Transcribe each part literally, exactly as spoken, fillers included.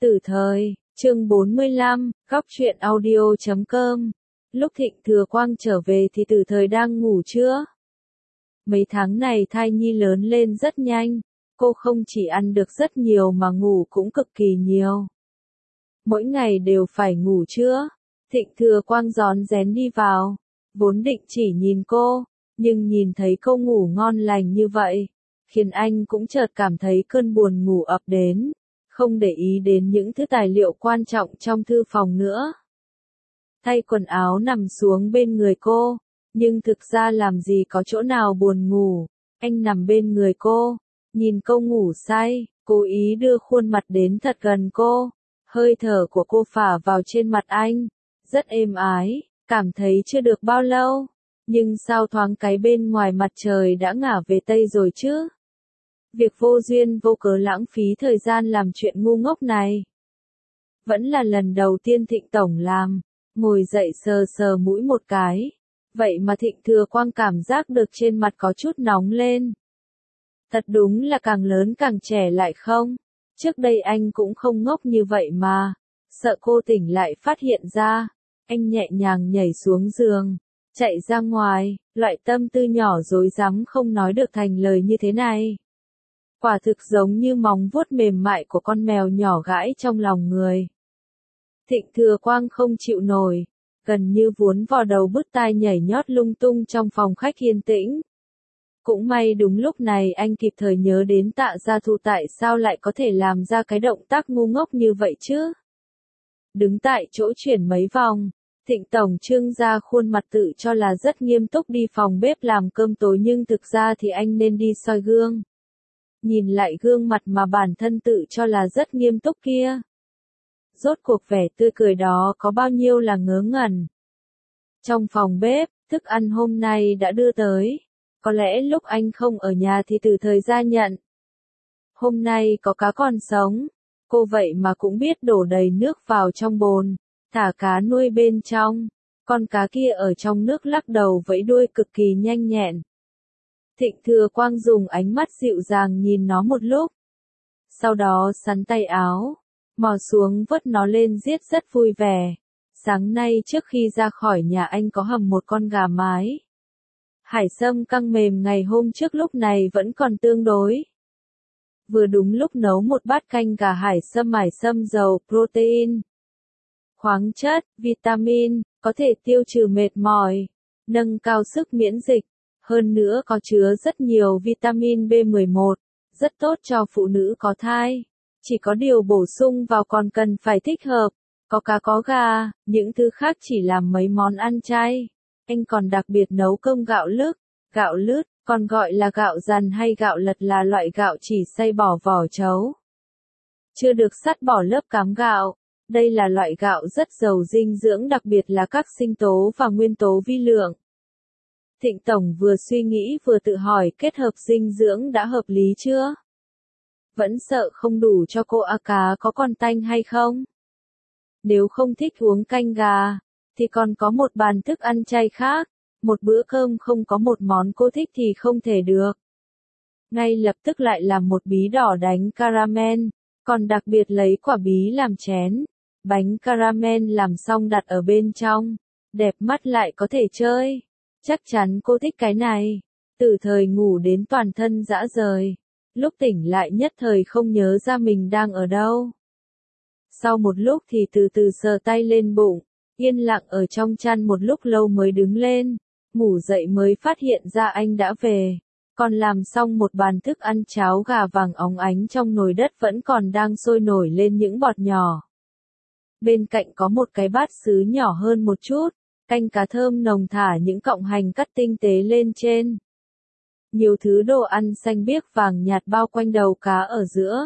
Tử thời, chương bốn mươi lăm, góc truyện audio chấm com. Lúc Thịnh Thừa Quang trở về thì Tử thời đang ngủ chưa? Mấy tháng này thai nhi lớn lên rất nhanh, cô không chỉ ăn được rất nhiều mà ngủ cũng cực kỳ nhiều. Mỗi ngày đều phải ngủ trưa. Thịnh Thừa Quang rón rén đi vào, vốn định chỉ nhìn cô, nhưng nhìn thấy cô ngủ ngon lành như vậy, khiến anh cũng chợt cảm thấy cơn buồn ngủ ập đến, không để ý đến những thứ tài liệu quan trọng trong thư phòng nữa. Thay quần áo nằm xuống bên người cô, nhưng thực ra làm gì có chỗ nào buồn ngủ, anh nằm bên người cô, nhìn cô ngủ say, cố ý đưa khuôn mặt đến thật gần cô, hơi thở của cô phả vào trên mặt anh, rất êm ái, cảm thấy chưa được bao lâu, nhưng sao thoáng cái bên ngoài mặt trời đã ngả về Tây rồi chứ? Việc vô duyên vô cớ lãng phí thời gian làm chuyện ngu ngốc này. Vẫn là lần đầu tiên Thịnh Tổng làm, ngồi dậy sờ sờ mũi một cái. Vậy mà Thịnh Thừa Quang cảm giác được trên mặt có chút nóng lên. Thật đúng là càng lớn càng trẻ lại không? Trước đây anh cũng không ngốc như vậy mà. Sợ cô tỉnh lại phát hiện ra. Anh nhẹ nhàng nhảy xuống giường, chạy ra ngoài, loại tâm tư nhỏ dối rắm không nói được thành lời như thế này. Quả thực giống như móng vuốt mềm mại của con mèo nhỏ gãi trong lòng người. Thịnh Thừa Quang không chịu nổi, gần như vốn vò đầu bứt tai nhảy nhót lung tung trong phòng khách yên tĩnh. Cũng may đúng lúc này anh kịp thời nhớ đến Tạ Gia Thụ tại sao lại có thể làm ra cái động tác ngu ngốc như vậy chứ. Đứng tại chỗ chuyển mấy vòng, Thịnh Tổng trương ra khuôn mặt tự cho là rất nghiêm túc đi phòng bếp làm cơm tối nhưng thực ra thì anh nên đi soi gương. Nhìn lại gương mặt mà bản thân tự cho là rất nghiêm túc kia. Rốt cuộc vẻ tươi cười đó có bao nhiêu là ngớ ngẩn. Trong phòng bếp, thức ăn hôm nay đã đưa tới. Có lẽ lúc anh không ở nhà thì từ thời ra nhận. Hôm nay có cá còn sống. Cô vậy mà cũng biết đổ đầy nước vào trong bồn, thả cá nuôi bên trong. Con cá kia ở trong nước lắc đầu vẫy đuôi cực kỳ nhanh nhẹn. Thịnh Thừa Quang dùng ánh mắt dịu dàng nhìn nó một lúc. Sau đó sắn tay áo, mò xuống vớt nó lên giết rất vui vẻ. Sáng nay trước khi ra khỏi nhà anh có hầm một con gà mái. Hải sâm căng mềm ngày hôm trước lúc này vẫn còn tương đối. Vừa đúng lúc nấu một bát canh gà hải sâm hải sâm giàu protein, khoáng chất, vitamin, có thể tiêu trừ mệt mỏi, nâng cao sức miễn dịch. Hơn nữa có chứa rất nhiều vitamin B mười một, rất tốt cho phụ nữ có thai. Chỉ có điều bổ sung vào còn cần phải thích hợp, có cá có gà, những thứ khác chỉ làm mấy món ăn chay. Anh còn đặc biệt nấu cơm gạo lứt, gạo lứt, còn gọi là gạo dằn hay gạo lật là loại gạo chỉ xay bỏ vỏ trấu. Chưa được sắt bỏ lớp cám gạo. Đây là loại gạo rất giàu dinh dưỡng đặc biệt là các sinh tố và nguyên tố vi lượng. Thịnh Tổng vừa suy nghĩ vừa tự hỏi kết hợp dinh dưỡng đã hợp lý chưa? Vẫn sợ không đủ cho cô a cá có còn tanh hay không? Nếu không thích uống canh gà, thì còn có một bàn thức ăn chay khác, một bữa cơm không có một món cô thích thì không thể được. Ngay lập tức lại làm một bí đỏ đánh caramel, còn đặc biệt lấy quả bí làm chén, bánh caramel làm xong đặt ở bên trong, đẹp mắt lại có thể chơi. Chắc chắn cô thích cái này. Từ thời ngủ đến toàn thân rã rời. Lúc tỉnh lại nhất thời không nhớ ra mình đang ở đâu. Sau một lúc thì từ từ sờ tay lên bụng, yên lặng ở trong chăn một lúc lâu mới đứng lên. Ngủ dậy mới phát hiện ra anh đã về. Còn làm xong một bàn thức ăn cháo gà vàng óng ánh trong nồi đất vẫn còn đang sôi nổi lên những bọt nhỏ. Bên cạnh có một cái bát sứ nhỏ hơn một chút. Canh cá thơm nồng thả những cọng hành cắt tinh tế lên trên. Nhiều thứ đồ ăn xanh biếc vàng nhạt bao quanh đầu cá ở giữa.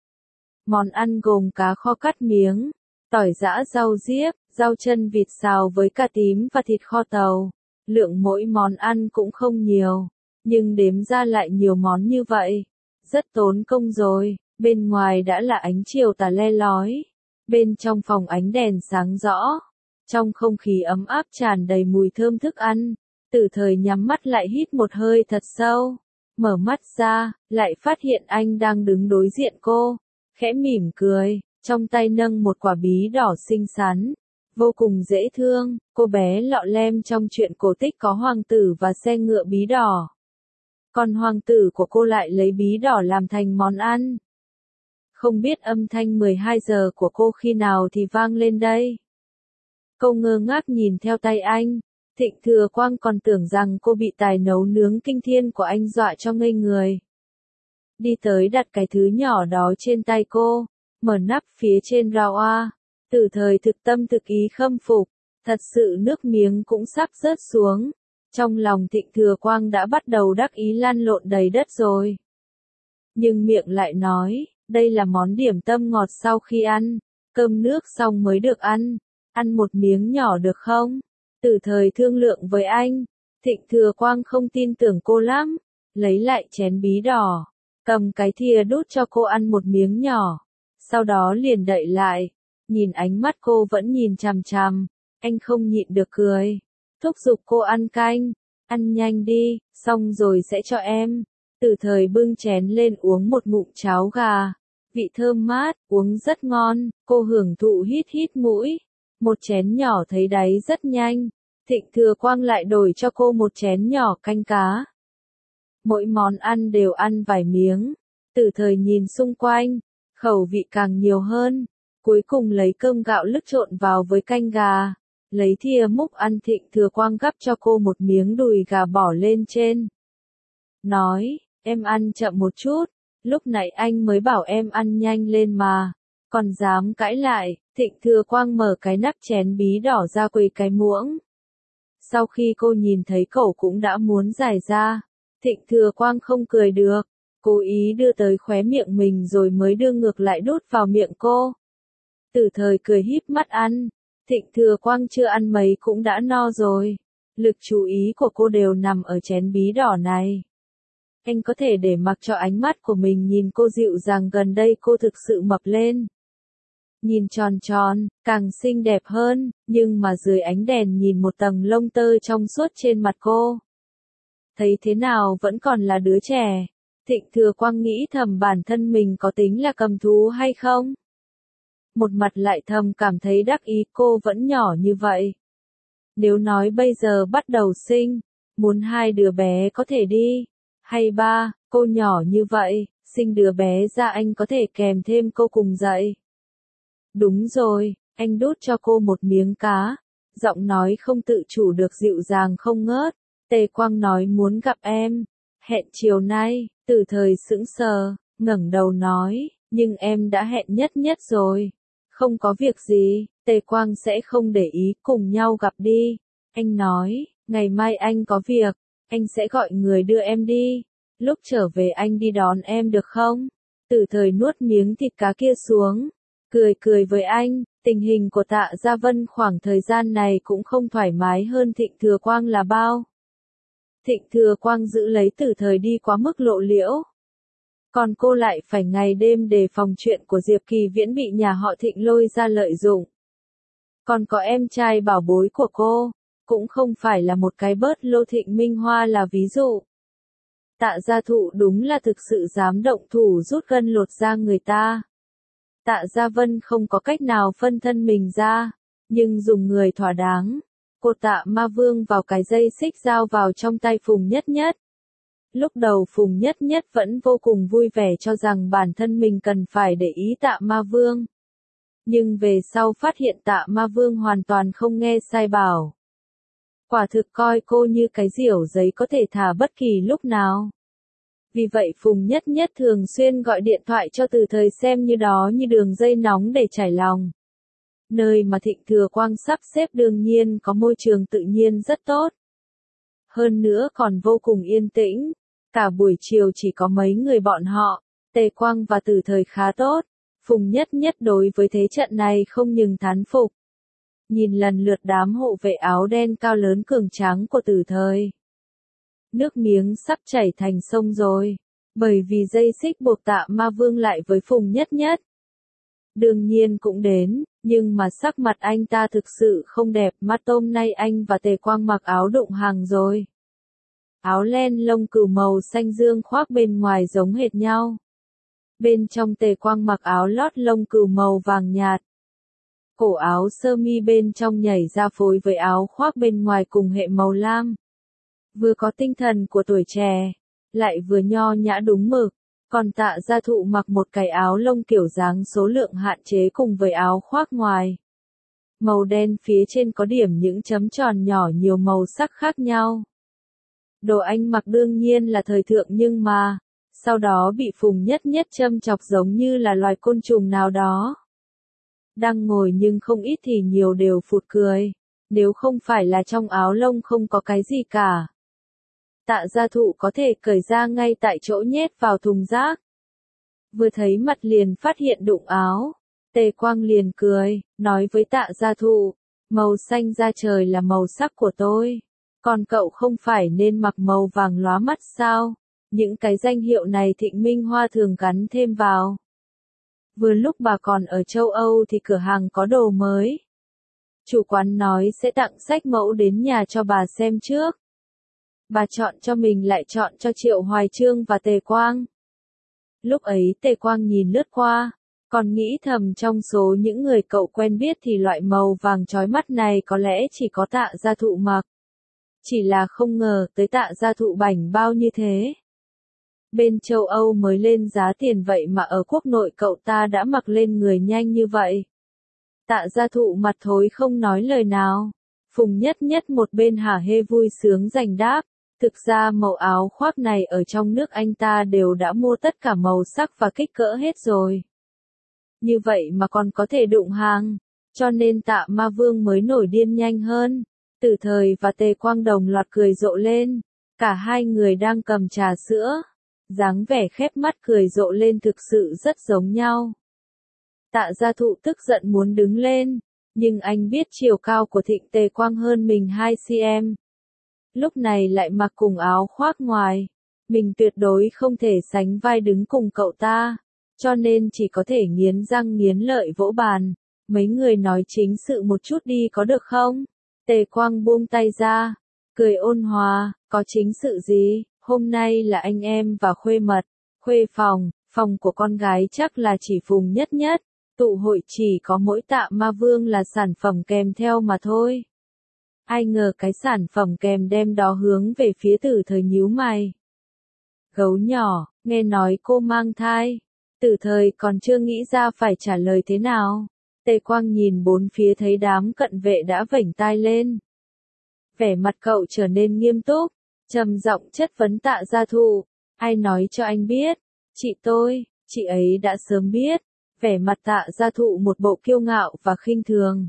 Món ăn gồm cá kho cắt miếng, tỏi giã rau diếp, rau chân vịt xào với cà tím và thịt kho tàu. Lượng mỗi món ăn cũng không nhiều, nhưng đếm ra lại nhiều món như vậy. Rất tốn công rồi, bên ngoài đã là ánh chiều tà le lói. Bên trong phòng ánh đèn sáng rõ. Trong không khí ấm áp tràn đầy mùi thơm thức ăn, Tử thời nhắm mắt lại hít một hơi thật sâu, mở mắt ra, lại phát hiện anh đang đứng đối diện cô, khẽ mỉm cười, trong tay nâng một quả bí đỏ xinh xắn, vô cùng dễ thương. Cô bé lọ lem trong truyện cổ tích có hoàng tử và xe ngựa bí đỏ. Còn hoàng tử của cô lại lấy bí đỏ làm thành món ăn. Không biết âm thanh mười hai giờ của cô khi nào thì vang lên đây. Cô ngơ ngác nhìn theo tay anh. Thịnh Thừa Quang còn tưởng rằng cô bị tài nấu nướng kinh thiên của anh dọa cho ngây người. Đi tới đặt cái thứ nhỏ đó trên tay cô, mở nắp phía trên rau a. Từ thời thực tâm thực ý khâm phục, thật sự nước miếng cũng sắp rớt xuống. Trong lòng Thịnh Thừa Quang đã bắt đầu đắc ý lăn lộn đầy đất rồi. Nhưng miệng lại nói, đây là món điểm tâm ngọt sau khi ăn, cơm nước xong mới được ăn, ăn một miếng nhỏ được không? Từ thời thương lượng với anh, Thịnh Thừa Quang không tin tưởng cô lắm, lấy lại chén bí đỏ, cầm cái thìa đút cho cô ăn một miếng nhỏ, sau đó liền đậy lại, nhìn ánh mắt cô vẫn nhìn chằm chằm, anh không nhịn được cười, thúc giục cô ăn canh, ăn nhanh đi, xong rồi sẽ cho em. Từ thời bưng chén lên uống một ngụm cháo gà, vị thơm mát, uống rất ngon, cô hưởng thụ hít hít mũi. Một chén nhỏ thấy đáy rất nhanh, Thịnh Thừa Quang lại đổi cho cô một chén nhỏ canh cá. Mỗi món ăn đều ăn vài miếng, Từ thời nhìn xung quanh, khẩu vị càng nhiều hơn, cuối cùng lấy cơm gạo lứt trộn vào với canh gà, lấy thìa múc ăn. Thịnh Thừa Quang gắp cho cô một miếng đùi gà bỏ lên trên. Nói, em ăn chậm một chút, lúc nãy anh mới bảo em ăn nhanh lên mà, còn dám cãi lại. Thịnh Thừa Quang mở cái nắp chén bí đỏ ra quỳ cái muỗng. Sau khi cô nhìn thấy cậu cũng đã muốn giải ra, Thịnh Thừa Quang không cười được, cố ý đưa tới khóe miệng mình rồi mới đưa ngược lại đút vào miệng cô. Từ thời cười híp mắt ăn, Thịnh Thừa Quang chưa ăn mấy cũng đã no rồi, lực chú ý của cô đều nằm ở chén bí đỏ này. Anh có thể để mặc cho ánh mắt của mình nhìn cô dịu dàng, gần đây cô thực sự mập lên. Nhìn tròn tròn, càng xinh đẹp hơn, nhưng mà dưới ánh đèn nhìn một tầng lông tơ trong suốt trên mặt cô. Thấy thế nào vẫn còn là đứa trẻ. Thịnh Thừa Quang nghĩ thầm bản thân mình có tính là cầm thú hay không? Một mặt lại thầm cảm thấy đắc ý, cô vẫn nhỏ như vậy. Nếu nói bây giờ bắt đầu sinh, muốn hai đứa bé có thể đi. Hay ba, cô nhỏ như vậy, sinh đứa bé ra anh có thể kèm thêm cô cùng dạy. Đúng rồi, anh đút cho cô một miếng cá, giọng nói không tự chủ được dịu dàng không ngớt. Tề Quang nói muốn gặp em, hẹn chiều nay. Từ thời sững sờ, ngẩng đầu nói, nhưng em đã hẹn nhất nhất rồi. Không có việc gì, Tề Quang sẽ không để ý, cùng nhau gặp đi. Anh nói, ngày mai anh có việc, anh sẽ gọi người đưa em đi. Lúc trở về anh đi đón em được không? Từ thời nuốt miếng thịt cá kia xuống, cười cười với anh. Tình hình của Tạ Gia Vân khoảng thời gian này cũng không thoải mái hơn Thịnh Thừa Quang là bao. Thịnh Thừa Quang giữ lấy Từ thời đi quá mức lộ liễu. Còn cô lại phải ngày đêm đề phòng chuyện của Diệp Kỳ Viễn bị nhà họ Thịnh lôi ra lợi dụng. Còn có em trai bảo bối của cô, cũng không phải là một cái bớt lô. Thịnh Minh Hoa là ví dụ. Tạ Gia Thụ đúng là thực sự dám động thủ rút gân lột da người ta. Tạ Gia Vân không có cách nào phân thân mình ra, nhưng dùng người thỏa đáng. Cô Tạ Ma Vương vào cái dây xích dao vào trong tay Phùng Nhất Nhất. Lúc đầu Phùng Nhất Nhất vẫn vô cùng vui vẻ cho rằng bản thân mình cần phải để ý Tạ Ma Vương. Nhưng về sau phát hiện Tạ Ma Vương hoàn toàn không nghe sai bảo. Quả thực coi cô như cái diểu giấy có thể thả bất kỳ lúc nào. Vì vậy Phùng Nhất Nhất thường xuyên gọi điện thoại cho Từ thời xem như đó như đường dây nóng để trải lòng. Nơi mà Thịnh Thừa Quang sắp xếp đương nhiên có môi trường tự nhiên rất tốt. Hơn nữa còn vô cùng yên tĩnh. Cả buổi chiều chỉ có mấy người bọn họ, Tề Quang và Từ thời khá tốt. Phùng Nhất Nhất đối với thế trận này không nhưng thán phục. Nhìn lần lượt đám hộ vệ áo đen cao lớn cường tráng của Từ thời. Nước miếng sắp chảy thành sông rồi, bởi vì dây xích buộc Tạ Ma Vương lại với Phùng Nhất Nhất. Đương nhiên cũng đến, nhưng mà sắc mặt anh ta thực sự không đẹp. Mắt tôm nay anh và Tề Quang mặc áo đụng hàng rồi. Áo len lông cừu màu xanh dương khoác bên ngoài giống hệt nhau. Bên trong Tề Quang mặc áo lót lông cừu màu vàng nhạt. Cổ áo sơ mi bên trong nhảy ra phối với áo khoác bên ngoài cùng hệ màu lam. Vừa có tinh thần của tuổi trẻ, lại vừa nho nhã đúng mực. Còn Tạ Gia Thụ mặc một cái áo lông kiểu dáng số lượng hạn chế cùng với áo khoác ngoài. Màu đen phía trên có điểm những chấm tròn nhỏ nhiều màu sắc khác nhau. Đồ anh mặc đương nhiên là thời thượng nhưng mà, sau đó bị Phùng Nhất Nhất châm chọc giống như là loài côn trùng nào đó. Đang ngồi nhưng không ít thì nhiều đều phụt cười, nếu không phải là trong áo lông không có cái gì cả. Tạ Gia Thụ có thể cởi ra ngay tại chỗ nhét vào thùng rác. Vừa thấy mặt liền phát hiện đụng áo, Tề Quang liền cười, nói với Tạ Gia Thụ, màu xanh da trời là màu sắc của tôi, còn cậu không phải nên mặc màu vàng lóa mắt sao? Những cái danh hiệu này Thịnh Minh Hoa thường gắn thêm vào. Vừa lúc bà còn ở châu Âu thì cửa hàng có đồ mới. Chủ quán nói sẽ tặng sách mẫu đến nhà cho bà xem trước. Bà chọn cho mình lại chọn cho Triệu Hoài Chương và Tề Quang. Lúc ấy Tề Quang nhìn lướt qua, còn nghĩ thầm trong số những người cậu quen biết thì loại màu vàng chói mắt này có lẽ chỉ có Tạ Gia Thụ mặc. Chỉ là không ngờ tới Tạ Gia Thụ bảnh bao như thế. Bên châu Âu mới lên giá tiền vậy mà ở quốc nội cậu ta đã mặc lên người nhanh như vậy. Tạ Gia Thụ mặt thối không nói lời nào. Phùng Nhất Nhất một bên hả hê vui sướng giành đáp. Thực ra màu áo khoác này ở trong nước anh ta đều đã mua tất cả màu sắc và kích cỡ hết rồi. Như vậy mà còn có thể đụng hàng, cho nên Tạ Ma Vương mới nổi điên nhanh hơn. Tử Thời và Tề Quang đồng loạt cười rộ lên, cả hai người đang cầm trà sữa, dáng vẻ khép mắt cười rộ lên thực sự rất giống nhau. Tạ Gia Thụ tức giận muốn đứng lên, nhưng anh biết chiều cao của Thịnh Tề Quang hơn mình hai xăng-ti-mét. Lúc này lại mặc cùng áo khoác ngoài, mình tuyệt đối không thể sánh vai đứng cùng cậu ta, cho nên chỉ có thể nghiến răng nghiến lợi vỗ bàn. Mấy người nói chính sự một chút đi có được không? Tề Quang buông tay ra, cười ôn hòa, có chính sự gì, hôm nay là anh em và khuê mật, khuê phòng, phòng của con gái chắc là chỉ Phùng Nhất Nhất, tụ hội chỉ có mỗi Tạ Ma Vương là sản phẩm kèm theo mà thôi. Ai ngờ cái sản phẩm kèm đem đó hướng về phía Tử Thời nhíu mày. Gấu nhỏ, nghe nói cô mang thai. Tử Thời còn chưa nghĩ ra phải trả lời thế nào. Tề Quang nhìn bốn phía thấy đám cận vệ đã vểnh tai lên. Vẻ mặt cậu trở nên nghiêm túc, trầm giọng chất vấn Tạ Gia Thụ. Ai nói cho anh biết? Chị tôi, chị ấy đã sớm biết. Vẻ mặt Tạ Gia Thụ một bộ kiêu ngạo và khinh thường.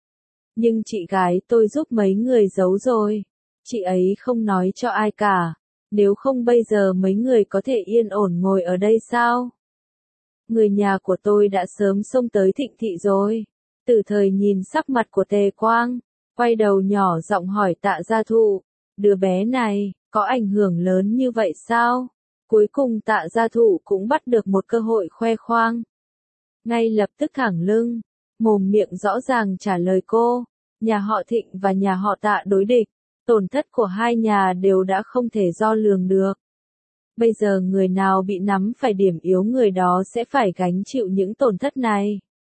Nhưng chị gái tôi giúp mấy người giấu rồi. Chị ấy không nói cho ai cả. Nếu không bây giờ mấy người có thể yên ổn ngồi ở đây sao? Người nhà của tôi đã sớm xông tới Thịnh thị rồi. Tử Thời nhìn sắc mặt của Tề Quang, quay đầu nhỏ giọng hỏi Tạ Gia Thụ. Đứa bé này, có ảnh hưởng lớn như vậy sao? Cuối cùng Tạ Gia Thụ cũng bắt được một cơ hội khoe khoang. Ngay lập tức thẳng lưng, mồm miệng rõ ràng trả lời cô. Nhà họ Thịnh và nhà họ Tạ đối địch, tổn thất của hai nhà đều đã không thể đo lường được. Bây giờ người nào bị nắm phải điểm yếu người đó sẽ phải gánh chịu những tổn thất này.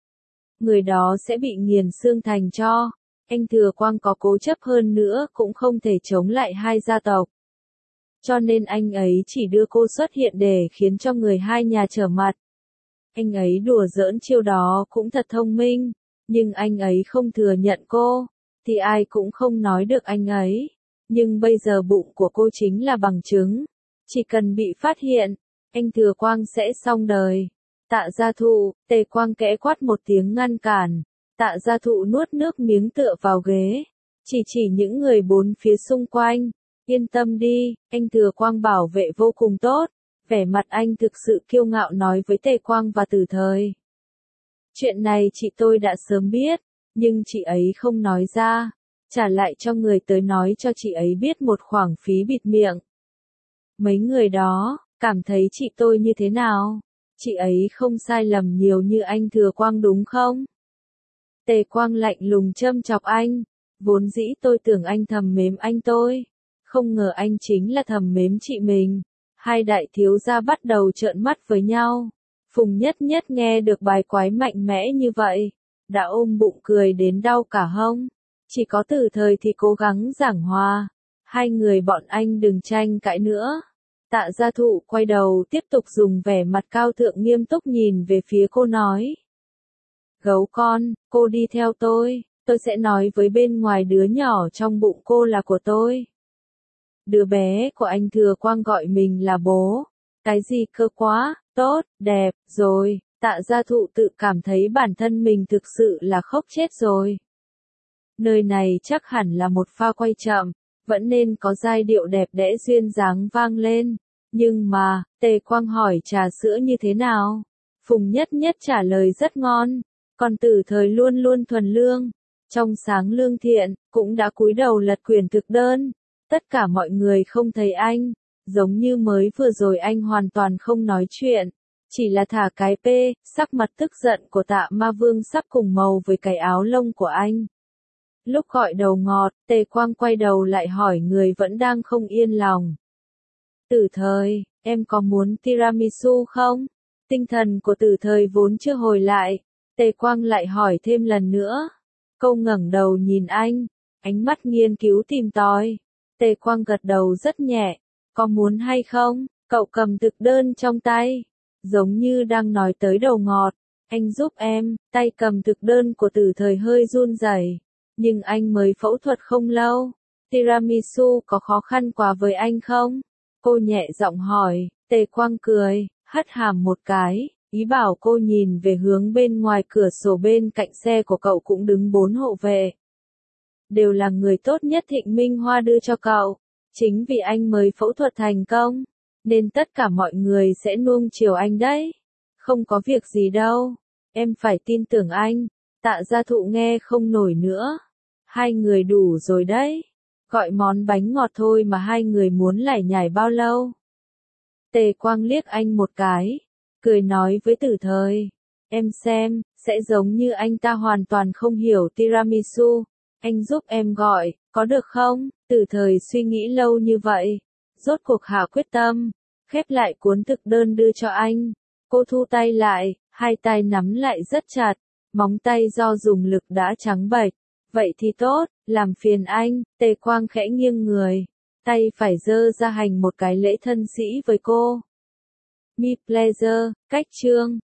Người đó sẽ bị nghiền xương thành tro. Anh Thừa Quang có cố chấp hơn nữa cũng không thể chống lại hai gia tộc. Cho nên anh ấy chỉ đưa cô xuất hiện để khiến cho người hai nhà trở mặt. Anh ấy đùa giỡn chiêu đó cũng thật thông minh, nhưng anh ấy không thừa nhận cô, thì ai cũng không nói được anh ấy. Nhưng bây giờ bụng của cô chính là bằng chứng. Chỉ cần bị phát hiện, anh Thừa Quang sẽ xong đời. Tạ Gia Thụ, Tề Quang kẽ quát một tiếng ngăn cản. Tạ Gia Thụ nuốt nước miếng tựa vào ghế, chỉ chỉ những người bốn phía xung quanh. Yên tâm đi, anh Thừa Quang bảo vệ vô cùng tốt. Vẻ mặt anh thực sự kiêu ngạo nói với Tề Quang và Tử Thời. Chuyện này chị tôi đã sớm biết, nhưng chị ấy không nói ra, trả lại cho người tới nói cho chị ấy biết một khoản phí bịt miệng. Mấy người đó, cảm thấy chị tôi như thế nào? Chị ấy không sai lầm nhiều như anh Thừa Quang đúng không? Tề Quang lạnh lùng châm chọc anh, vốn dĩ tôi tưởng anh thầm mến anh tôi, không ngờ anh chính là thầm mến chị mình. Hai đại thiếu gia bắt đầu trợn mắt với nhau. Phùng Nhất Nhất nghe được bài quái mạnh mẽ như vậy, đã ôm bụng cười đến đau cả hông. Chỉ có Từ Thời thì cố gắng giảng hòa. Hai người bọn anh đừng tranh cãi nữa. Tạ Gia Thụ quay đầu tiếp tục dùng vẻ mặt cao thượng nghiêm túc nhìn về phía cô nói. Gấu con, cô đi theo tôi, tôi sẽ nói với bên ngoài đứa nhỏ trong bụng cô là của tôi. Đứa bé của anh Thừa Quang gọi mình là bố. Cái gì cơ quá, tốt, đẹp, rồi, Tạ Gia Thụ tự cảm thấy bản thân mình thực sự là khóc chết rồi. Nơi này chắc hẳn là một pha quay chậm, vẫn nên có giai điệu đẹp đẽ duyên dáng vang lên. Nhưng mà, Tề Quang hỏi trà sữa như thế nào? Phùng Nhất Nhất trả lời rất ngon, còn Từ Thời luôn luôn thuần lương, trong sáng lương thiện, cũng đã cúi đầu lật quyển thực đơn. Tất cả mọi người không thấy anh, giống như mới vừa rồi anh hoàn toàn không nói chuyện, chỉ là thả cái p, sắc mặt tức giận của Tạ Ma Vương sắp cùng màu với cái áo lông của anh. Lúc gọi đầu ngọt, Tề Quang quay đầu lại hỏi người vẫn đang không yên lòng. Từ Thời, em có muốn tiramisu không? Tinh thần của Từ Thời vốn chưa hồi lại, Tề Quang lại hỏi thêm lần nữa. Cô ngẩng đầu nhìn anh, ánh mắt nghiên cứu tìm tòi. Tề Quang gật đầu rất nhẹ, có muốn hay không? Cậu cầm thực đơn trong tay, giống như đang nói tới đầu ngọt. Anh giúp em, tay cầm thực đơn của Từ Thời hơi run rẩy, nhưng anh mới phẫu thuật không lâu. Tiramisu có khó khăn quá với anh không? Cô nhẹ giọng hỏi. Tề Quang cười, hất hàm một cái, ý bảo cô nhìn về hướng bên ngoài cửa sổ bên cạnh xe của cậu cũng đứng bốn hộ vệ. Đều là người tốt nhất Thịnh Minh Hoa đưa cho cậu. Chính vì anh mới phẫu thuật thành công, nên tất cả mọi người sẽ nuông chiều anh đấy. Không có việc gì đâu, em phải tin tưởng anh. Tạ Gia Thụ nghe không nổi nữa. Hai người đủ rồi đấy. Gọi món bánh ngọt thôi mà hai người muốn lải nhải bao lâu. Tề Quang liếc anh một cái, cười nói với Từ Thời. Em xem, sẽ giống như anh ta hoàn toàn không hiểu tiramisu. Anh giúp em gọi, có được không? Từ Thời suy nghĩ lâu như vậy, rốt cuộc hạ quyết tâm, khép lại cuốn thực đơn đưa cho anh. Cô thu tay lại, hai tay nắm lại rất chặt, móng tay do dùng lực đã trắng bệch. Vậy thì tốt, làm phiền anh. Tề Quang khẽ nghiêng người, tay phải giơ ra hành một cái lễ thân sĩ với cô. Mi pleasure, cách chương.